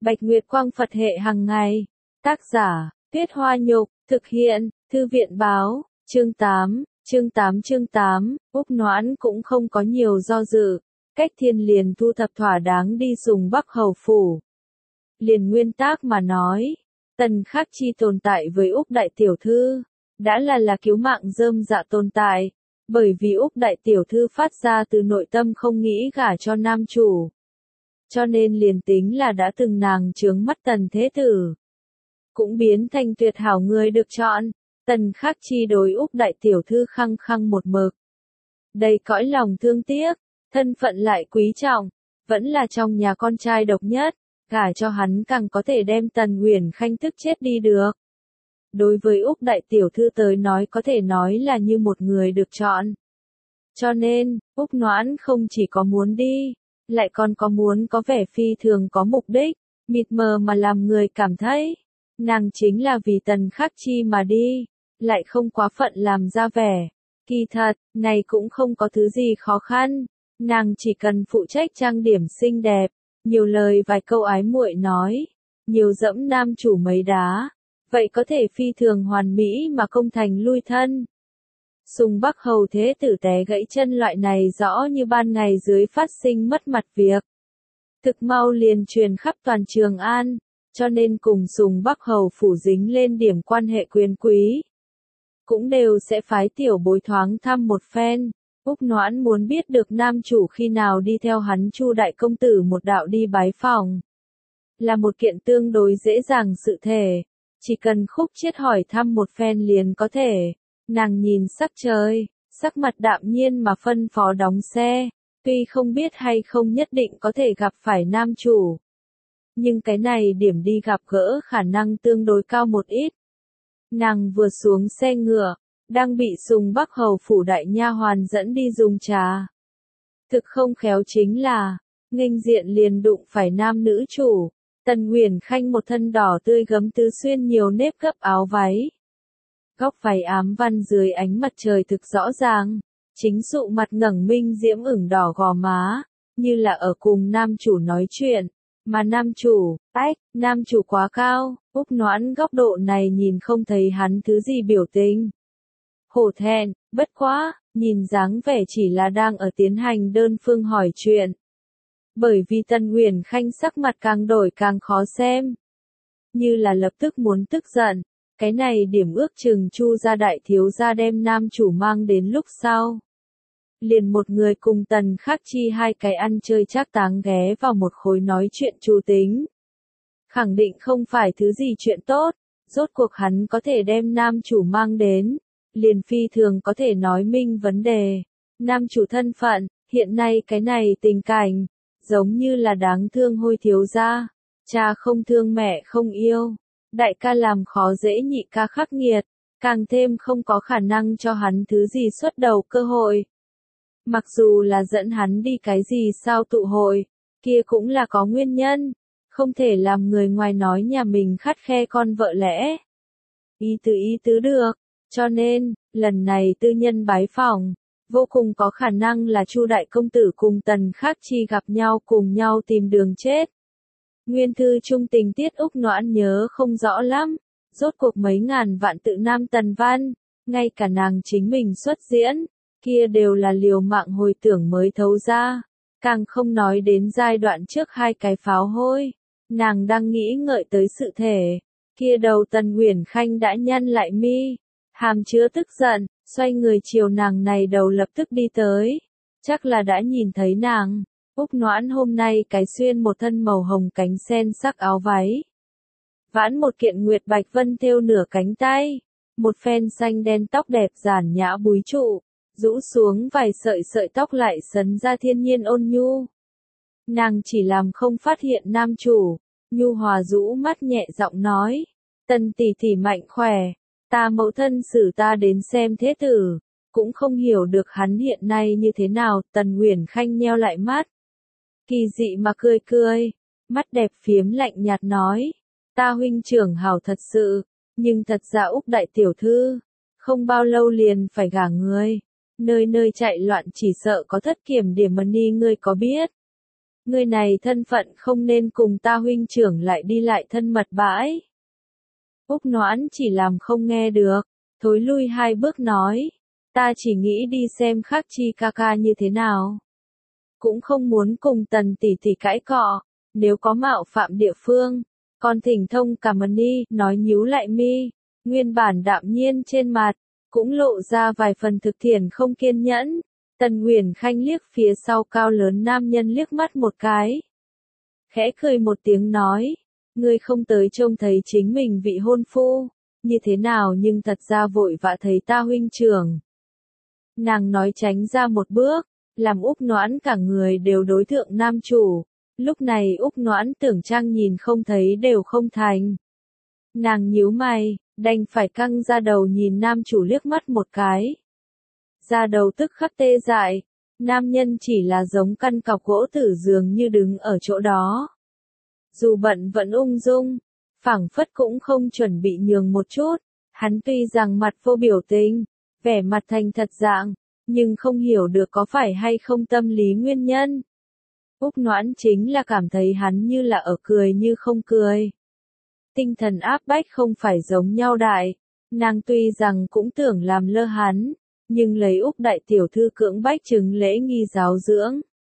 Bạch Nguyệt Quang Phật hệ hàng ngày. Tác giả, Tuyết Hoa Nhục, thực hiện, Thư viện Báo, chương 8, chương 8, Úc Noãn cũng không có nhiều do dự. Cách Thiên liền thu thập thỏa đáng đi Sùng Bắc Hầu Phủ. Liền nguyên tác mà nói, Tần Khắc Chi tồn tại với Úc Đại Tiểu Thư, đã là cứu mạng rơm dạ tồn tại, bởi vì Úc Đại Tiểu Thư phát ra từ nội tâm không nghĩ gả cho nam chủ. Cho nên liền tính là đã từng nàng chướng mắt Tần Thế Tử, cũng biến thành tuyệt hảo người được chọn. Tần Khắc Chi đối Úc Đại Tiểu Thư khăng khăng một mực. Đầy cõi lòng thương tiếc, thân phận lại quý trọng, vẫn là trong nhà con trai độc nhất, gả cho hắn càng có thể đem Tần Uyển Khanh tức chết đi được. Đối với Úc Đại Tiểu Thư tới nói có thể nói là như một người được chọn. Cho nên, Úc Noãn không chỉ có muốn đi, lại còn có muốn có vẻ phi thường có mục đích, mịt mờ mà làm người cảm thấy, nàng chính là vì Tần Khắc Chi mà đi, lại không quá phận làm ra vẻ. Kỳ thật, này cũng không có thứ gì khó khăn, nàng chỉ cần phụ trách trang điểm xinh đẹp, nhiều lời vài câu ái muội nói, nhiều dẫm nam chủ mấy đá, vậy có thể phi thường hoàn mỹ mà công thành lui thân. Sùng Bắc Hầu Thế Tử té gãy chân loại này rõ như ban ngày dưới phát sinh mất mặt việc. Thực mau liền truyền khắp toàn Trường An, cho nên cùng Sùng Bắc Hầu Phủ dính lên điểm quan hệ quyền quý. Cũng đều sẽ phái tiểu bối thoáng thăm một phen. Úc Noãn muốn biết được nam chủ khi nào đi theo hắn Chu Đại Công Tử một đạo đi bái phòng. Là một kiện tương đối dễ dàng sự thể, chỉ cần Khúc Chiết hỏi thăm một phen liền có thể. Nàng nhìn sắc trời, sắc mặt đạm nhiên mà phân phó đóng xe, tuy không biết hay không nhất định có thể gặp phải nam chủ. Nhưng cái này điểm đi gặp gỡ khả năng tương đối cao một ít. Nàng vừa xuống xe ngựa, đang bị Sùng Bắc Hầu Phủ đại nha hoàn dẫn đi dùng trà. Thực không khéo chính là, nghênh diện liền đụng phải nam nữ chủ, Tần Uyển Khanh một thân đỏ tươi gấm tứ xuyên nhiều nếp gấp áo váy. Góc váy ám văn dưới ánh mặt trời thực rõ ràng, chính sụ mặt ngẩng minh diễm ửng đỏ gò má, như là ở cùng nam chủ nói chuyện, mà nam chủ, nam chủ quá cao, Úc Noãn góc độ này nhìn không thấy hắn thứ gì biểu tình. Hổ thẹn, bất quá, nhìn dáng vẻ chỉ là đang ở tiến hành đơn phương hỏi chuyện. Bởi vì Tần Uyển Khanh sắc mặt càng đổi càng khó xem, như là lập tức muốn tức giận. Cái này điểm ước chừng Chu gia đại thiếu gia đem nam chủ mang đến lúc sau. Liền một người cùng Tần Khắc Chi hai cái ăn chơi trác táng ghé vào một khối nói chuyện chu tính. Khẳng định không phải thứ gì chuyện tốt, rốt cuộc hắn có thể đem nam chủ mang đến, liền phi thường có thể nói minh vấn đề. Nam chủ thân phận, hiện nay cái này tình cảnh, giống như là đáng thương Hôi thiếu gia, cha không thương mẹ không yêu. Đại ca làm khó dễ nhị ca khắc nghiệt, càng thêm không có khả năng cho hắn thứ gì xuất đầu cơ hội. Mặc dù là dẫn hắn đi cái gì sao tụ hội, kia cũng là có nguyên nhân, không thể làm người ngoài nói nhà mình khắt khe con vợ lẽ. Ý tứ được, cho nên, lần này tư nhân bái phỏng, vô cùng có khả năng là Chu Đại Công Tử cùng Tần Khắc Chi gặp nhau cùng nhau tìm đường chết. Nguyên thư trung tình tiết Úc Noãn nhớ không rõ lắm, rốt cuộc mấy ngàn vạn tự nam tần văn, ngay cả nàng chính mình xuất diễn, kia đều là liều mạng hồi tưởng mới thấu ra, càng không nói đến giai đoạn trước hai cái pháo hôi, nàng đang nghĩ ngợi tới sự thể, kia đầu Tần Uyển Khanh đã nhăn lại mi, hàm chứa tức giận, xoay người chiều nàng này đầu lập tức đi tới, chắc là đã nhìn thấy nàng. Úc Noãn hôm nay cái xuyên một thân màu hồng cánh sen sắc áo váy. Vãn một kiện nguyệt bạch vân thêu nửa cánh tay. Một phen xanh đen tóc đẹp giản nhã búi trụ. Rũ xuống vài sợi tóc lại sấn ra thiên nhiên ôn nhu. Nàng chỉ làm không phát hiện nam chủ. Nhu hòa rũ mắt nhẹ giọng nói. Tần tỷ tỷ mạnh khỏe. Ta mẫu thân xử ta đến xem thế tử. Cũng không hiểu được hắn hiện nay như thế nào. Tần Uyển Khanh nheo lại mắt. Kỳ dị mà cười, mắt đẹp phiếm lạnh nhạt nói, ta huynh trưởng hảo thật sự, nhưng thật ra Úc Đại Tiểu Thư, không bao lâu liền phải gả người, nơi nơi chạy loạn chỉ sợ có thất kiểm điểm money ngươi có biết. Ngươi này thân phận không nên cùng ta huynh trưởng lại đi lại thân mật bãi. Úc Noãn chỉ làm không nghe được, thối lui 2 bước nói, ta chỉ nghĩ đi xem Khắc Chi ca ca như thế nào. Cũng không muốn cùng Tần tỷ tỷ cãi cọ, nếu có mạo phạm địa phương, còn thỉnh thông cảm ơn đi, nói nhíu lại mi, nguyên bản đạm nhiên trên mặt, cũng lộ ra vài phần thực thiện không kiên nhẫn. Tần Uyển Khanh liếc phía sau cao lớn nam nhân liếc mắt một cái. Khẽ cười một tiếng nói, ngươi không tới trông thấy chính mình vị hôn phu, như thế nào nhưng thật ra vội vã thấy ta huynh trưởng. Nàng nói tránh ra một bước, làm Úc Noãn cả người đều đối thượng nam chủ, lúc này Úc Noãn tưởng trang nhìn không thấy đều không thành. Nàng nhíu mày, đành phải căng ra đầu nhìn nam chủ liếc mắt một cái. Da đầu tức khắc tê dại, nam nhân chỉ là giống căn cọc gỗ tử dường như đứng ở chỗ đó. Dù bận vẫn ung dung, phảng phất cũng không chuẩn bị nhường một chút, hắn tuy rằng mặt vô biểu tình, vẻ mặt thành thật dạng, nhưng không hiểu được có phải hay không tâm lý nguyên nhân. Úc Noãn chính là cảm thấy hắn như là ở cười như không cười. Tinh thần áp bách không phải giống nhau đại, nàng tuy rằng cũng tưởng làm lơ hắn, nhưng lấy Úc đại tiểu thư cưỡng bách chứng lễ nghi giáo dưỡng.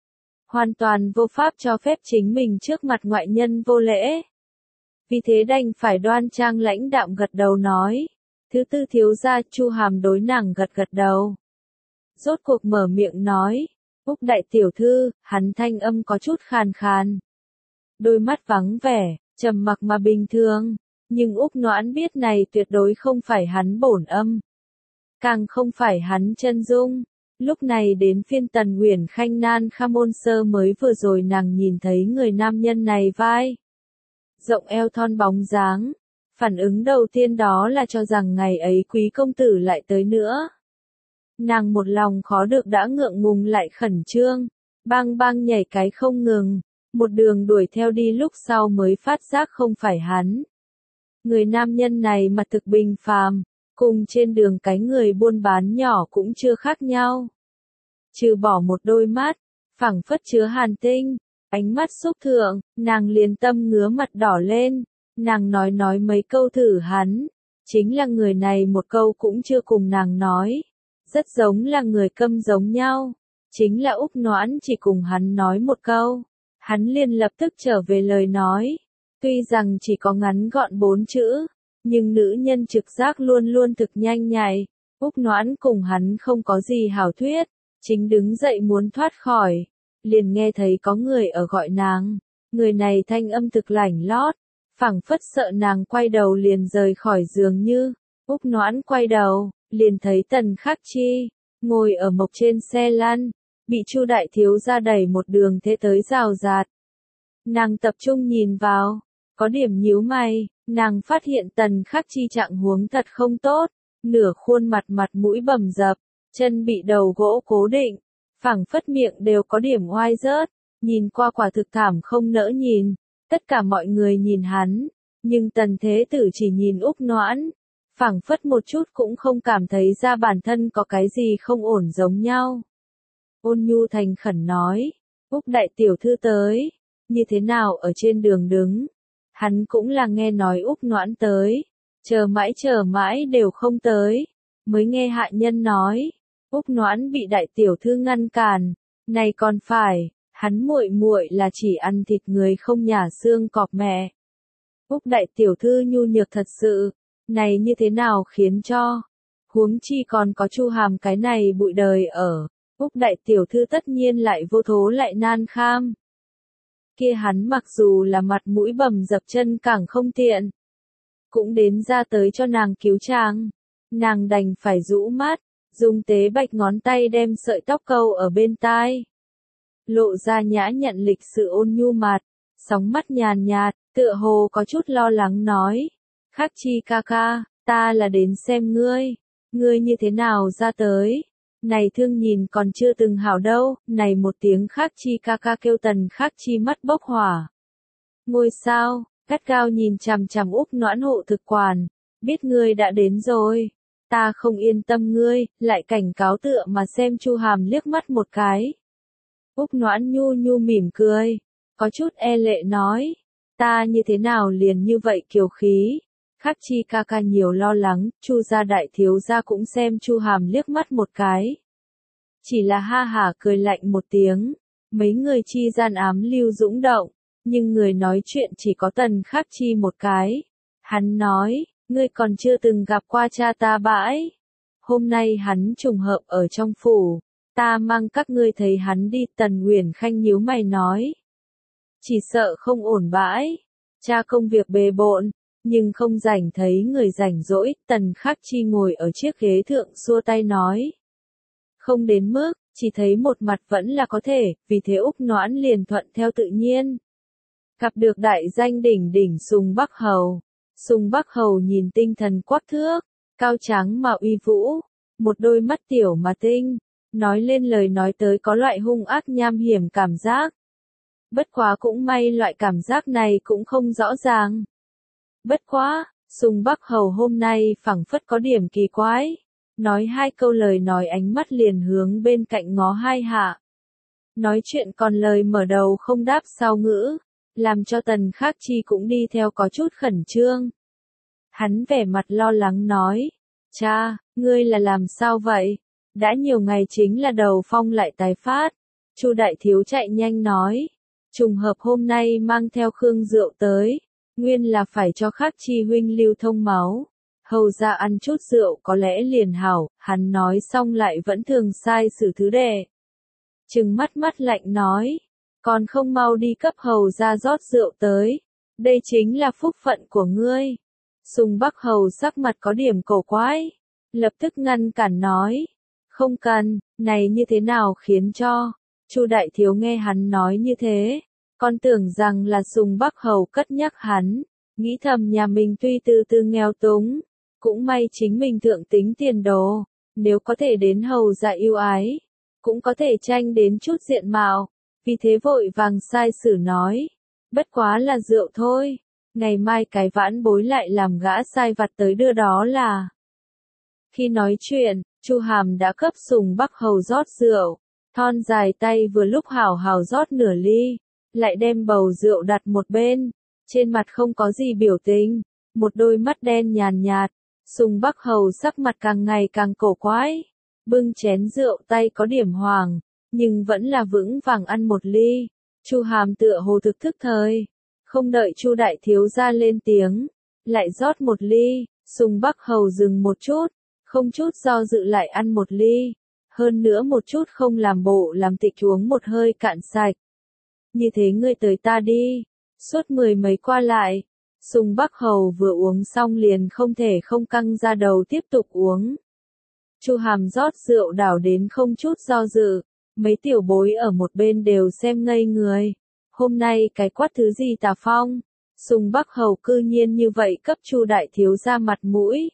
Hoàn toàn vô pháp cho phép chính mình trước mặt ngoại nhân vô lễ. Vì thế đành phải đoan trang lãnh đạm gật đầu nói. Thứ tư thiếu gia Chu Hàm đối nàng gật gật đầu. Rốt cuộc mở miệng nói. Úc đại tiểu thư, hắn thanh âm có chút khàn khàn. Đôi mắt vắng vẻ, trầm mặc mà bình thường. Nhưng Úc Noãn biết này tuyệt đối không phải hắn bổn âm. Càng không phải hắn chân dung. Lúc này đến phiên Tần Uyển Khanh nan kha môn sơ mới vừa rồi nàng nhìn thấy người nam nhân này vai. Rộng eo thon bóng dáng. Phản ứng đầu tiên đó là cho rằng ngày ấy quý công tử lại tới nữa. Nàng một lòng khó được đã ngượng ngùng lại khẩn trương. Bang bang nhảy cái không ngừng. Một đường đuổi theo đi lúc sau mới phát giác không phải hắn. Người nam nhân này mặt thực bình phàm. Cùng trên đường cái người buôn bán nhỏ cũng chưa khác nhau. Trừ bỏ một đôi mắt, phảng phất chứa hàn tinh, ánh mắt xúc thượng, nàng liền tâm ngứa mặt đỏ lên, nàng nói mấy câu thử hắn, chính là người này một câu cũng chưa cùng nàng nói, rất giống là người câm giống nhau, chính là Úc Noãn chỉ cùng hắn nói một câu, hắn liền lập tức trở về lời nói, tuy rằng chỉ có ngắn gọn 4 chữ, nhưng nữ nhân trực giác luôn luôn thực nhanh nhạy, Úc Noãn cùng hắn không có gì hảo thuyết. Chính đứng dậy muốn thoát khỏi, liền nghe thấy có người ở gọi nàng, người này thanh âm thực lảnh lót, phảng phất sợ nàng quay đầu liền rời khỏi giường như, Úc Noãn quay đầu, liền thấy Tần Khắc Chi, ngồi ở mộc trên xe lăn, bị Chu đại thiếu gia đẩy một đường thế tới rào rạt. Nàng tập trung nhìn vào, có điểm nhíu mày, nàng phát hiện Tần Khắc Chi trạng huống thật không tốt, nửa khuôn mặt mặt mũi bầm dập. Chân bị đầu gỗ cố định, phảng phất miệng đều có điểm oai rớt, nhìn qua quả thực thảm không nỡ nhìn, tất cả mọi người nhìn hắn, nhưng Tần Thế Tử chỉ nhìn Úc Noãn, phảng phất một chút cũng không cảm thấy ra bản thân có cái gì không ổn giống nhau. Ôn Nhu thành khẩn nói, Úc đại tiểu thư tới, như thế nào ở trên đường đứng, hắn cũng là nghe nói Úc Noãn tới, chờ mãi đều không tới, mới nghe hạ nhân nói. Úc Noãn bị đại tiểu thư ngăn cản, này còn phải, hắn muội là chỉ ăn thịt người không nhả xương cọp mẹ. Úc đại tiểu thư nhu nhược thật sự, này như thế nào khiến cho, huống chi còn có Chu Hàm cái này bụi đời ở, Úc đại tiểu thư tất nhiên lại vô thố lại nan kham. Kia hắn mặc dù là mặt mũi bầm dập chân càng không tiện, cũng đến ra tới cho nàng cứu chàng, nàng đành phải rũ mắt. Dùng tế bạch ngón tay đem sợi tóc câu ở bên tai. Lộ ra nhã nhận lịch sự ôn nhu mặt, sóng mắt nhàn nhạt, tựa hồ có chút lo lắng nói. Khắc Chi ca ca, ta là đến xem ngươi như thế nào ra tới. Này thương nhìn còn chưa từng hảo đâu, này một tiếng Khắc Chi ca ca kêu Tần Khắc Chi mắt bốc hỏa. Ngôi sao, gắt gao nhìn chằm chằm Úc Noãn hộ thực quản, biết ngươi đã đến rồi. Ta không yên tâm ngươi, lại cảnh cáo tựa mà xem Chu Hàm liếc mắt một cái. Úc Noãn nhu nhu mỉm cười, có chút e lệ nói, ta như thế nào liền như vậy kiều khí. Khắc Chi ca ca nhiều lo lắng, Chu gia đại thiếu gia cũng xem Chu Hàm liếc mắt một cái. Chỉ là ha hả cười lạnh một tiếng, mấy người chi gian ám lưu dũng động, nhưng người nói chuyện chỉ có Tần Khắc Chi một cái. Hắn nói, ngươi còn chưa từng gặp qua cha ta bãi. Hôm nay hắn trùng hợp ở trong phủ, ta mang các ngươi thấy hắn đi. Tần Uyển Khanh nhíu mày nói. Chỉ sợ không ổn bãi, cha công việc bề bộn, nhưng không rảnh thấy người rảnh rỗi. Tần Khắc Chi ngồi ở chiếc ghế thượng xua tay nói. Không đến mức, chỉ thấy một mặt vẫn là có thể, vì thế Úc Noãn liền thuận theo tự nhiên. Gặp được đại danh đỉnh đỉnh Sùng Bắc Hầu. Sùng Bắc Hầu nhìn tinh thần quắc thước, cao trắng mà uy vũ, một đôi mắt tiểu mà tinh, nói lên lời nói tới có loại hung ác nham hiểm cảm giác. Bất quá cũng may loại cảm giác này cũng không rõ ràng. Bất quá, Sùng Bắc Hầu hôm nay phảng phất có điểm kỳ quái. Nói hai câu lời nói ánh mắt liền hướng bên cạnh ngó hai hạ. Nói chuyện còn lời mở đầu không đáp sau ngữ, làm cho Tần Khắc Chi cũng đi theo có chút khẩn trương. Hắn vẻ mặt lo lắng nói, cha, ngươi là làm sao vậy? Đã nhiều ngày chính là đầu phong lại tái phát. Chu đại thiếu chạy nhanh nói, trùng hợp hôm nay mang theo khương rượu tới, nguyên là phải cho Khắc Chi huynh lưu thông máu. Hầu ra ăn chút rượu có lẽ liền hảo, hắn nói xong lại vẫn thường sai xử thứ đệ. Trừng mắt mắt lạnh nói, còn không mau đi cấp hầu ra rót rượu tới, đây chính là phúc phận của ngươi. Sùng Bắc Hầu sắc mặt có điểm cổ quái, lập tức ngăn cản nói, không cần, này như thế nào khiến cho. Chu đại thiếu nghe hắn nói như thế, con tưởng rằng là Sùng Bắc Hầu cất nhắc hắn, nghĩ thầm nhà mình tuy từ từ nghèo túng, cũng may chính mình thượng tính tiền đồ, nếu có thể đến hầu dạ yêu ái, cũng có thể tranh đến chút diện mạo, vì thế vội vàng sai sử nói, bất quá là rượu thôi, ngày mai cái vãn bối lại làm gã sai vặt tới đưa đó là. Khi nói chuyện, Chu Hàm đã cấp Sùng Bắc Hầu rót rượu, thon dài tay vừa lúc hảo hảo rót nửa ly, lại đem bầu rượu đặt một bên, trên mặt không có gì biểu tình, một đôi mắt đen nhàn nhạt. Sùng Bắc Hầu sắc mặt càng ngày càng cổ quái, bưng chén rượu tay có điểm hoàng, nhưng vẫn là vững vàng ăn một ly. Chu Hàm tựa hồ thực thức thời, không đợi Chu đại thiếu gia lên tiếng, lại rót một ly. Sùng Bắc Hầu dừng một chút, không chút do dự lại ăn một ly, hơn nữa một chút không làm bộ làm tịch uống một hơi cạn sạch. Như thế ngươi tới ta đi, suốt 10 mấy qua lại. Sùng Bắc Hầu vừa uống xong liền không thể không căng ra đầu tiếp tục uống. Chu Hàm rót rượu đảo đến không chút do dự, mấy tiểu bối ở một bên đều xem ngây người. Hôm nay cái quát thứ gì tà phong? Sùng Bắc Hầu cư nhiên như vậy cấp Chu đại thiếu gia mặt mũi.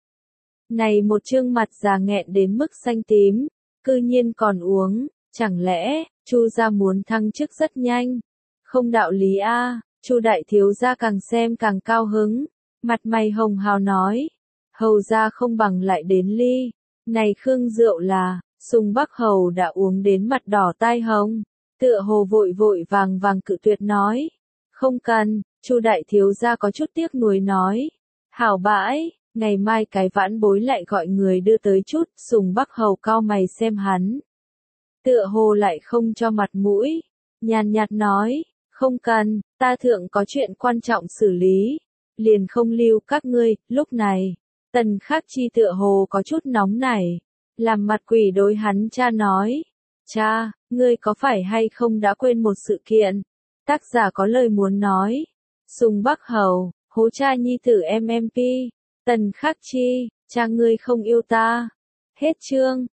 Này một trương mặt già nghẹn đến mức xanh tím, cư nhiên còn uống, chẳng lẽ Chu gia muốn thăng chức rất nhanh? Không đạo lý a. Chu đại thiếu gia càng xem càng cao hứng, mặt mày hồng hào nói, hầu gia không bằng lại đến ly, này khương rượu là. Sùng Bắc Hầu đã uống đến mặt đỏ tai hồng, tựa hồ vội vội vàng vàng cự tuyệt nói, không cần. Chu đại thiếu gia có chút tiếc nuối nói, hảo bãi, ngày mai cái vãn bối lại gọi người đưa tới chút. Sùng Bắc Hầu cau mày xem hắn, tựa hồ lại không cho mặt mũi, nhàn nhạt nói, không cần, ta thượng có chuyện quan trọng xử lý, liền không lưu các ngươi. Lúc này, Tần Khắc Chi tựa hồ có chút nóng nảy, làm mặt quỷ đối hắn cha nói, cha, ngươi có phải hay không đã quên một sự kiện? Tác giả có lời muốn nói. Sùng Bắc Hầu, hố cha nhi tử MMP. Tần Khắc Chi, cha ngươi không yêu ta. Hết chương.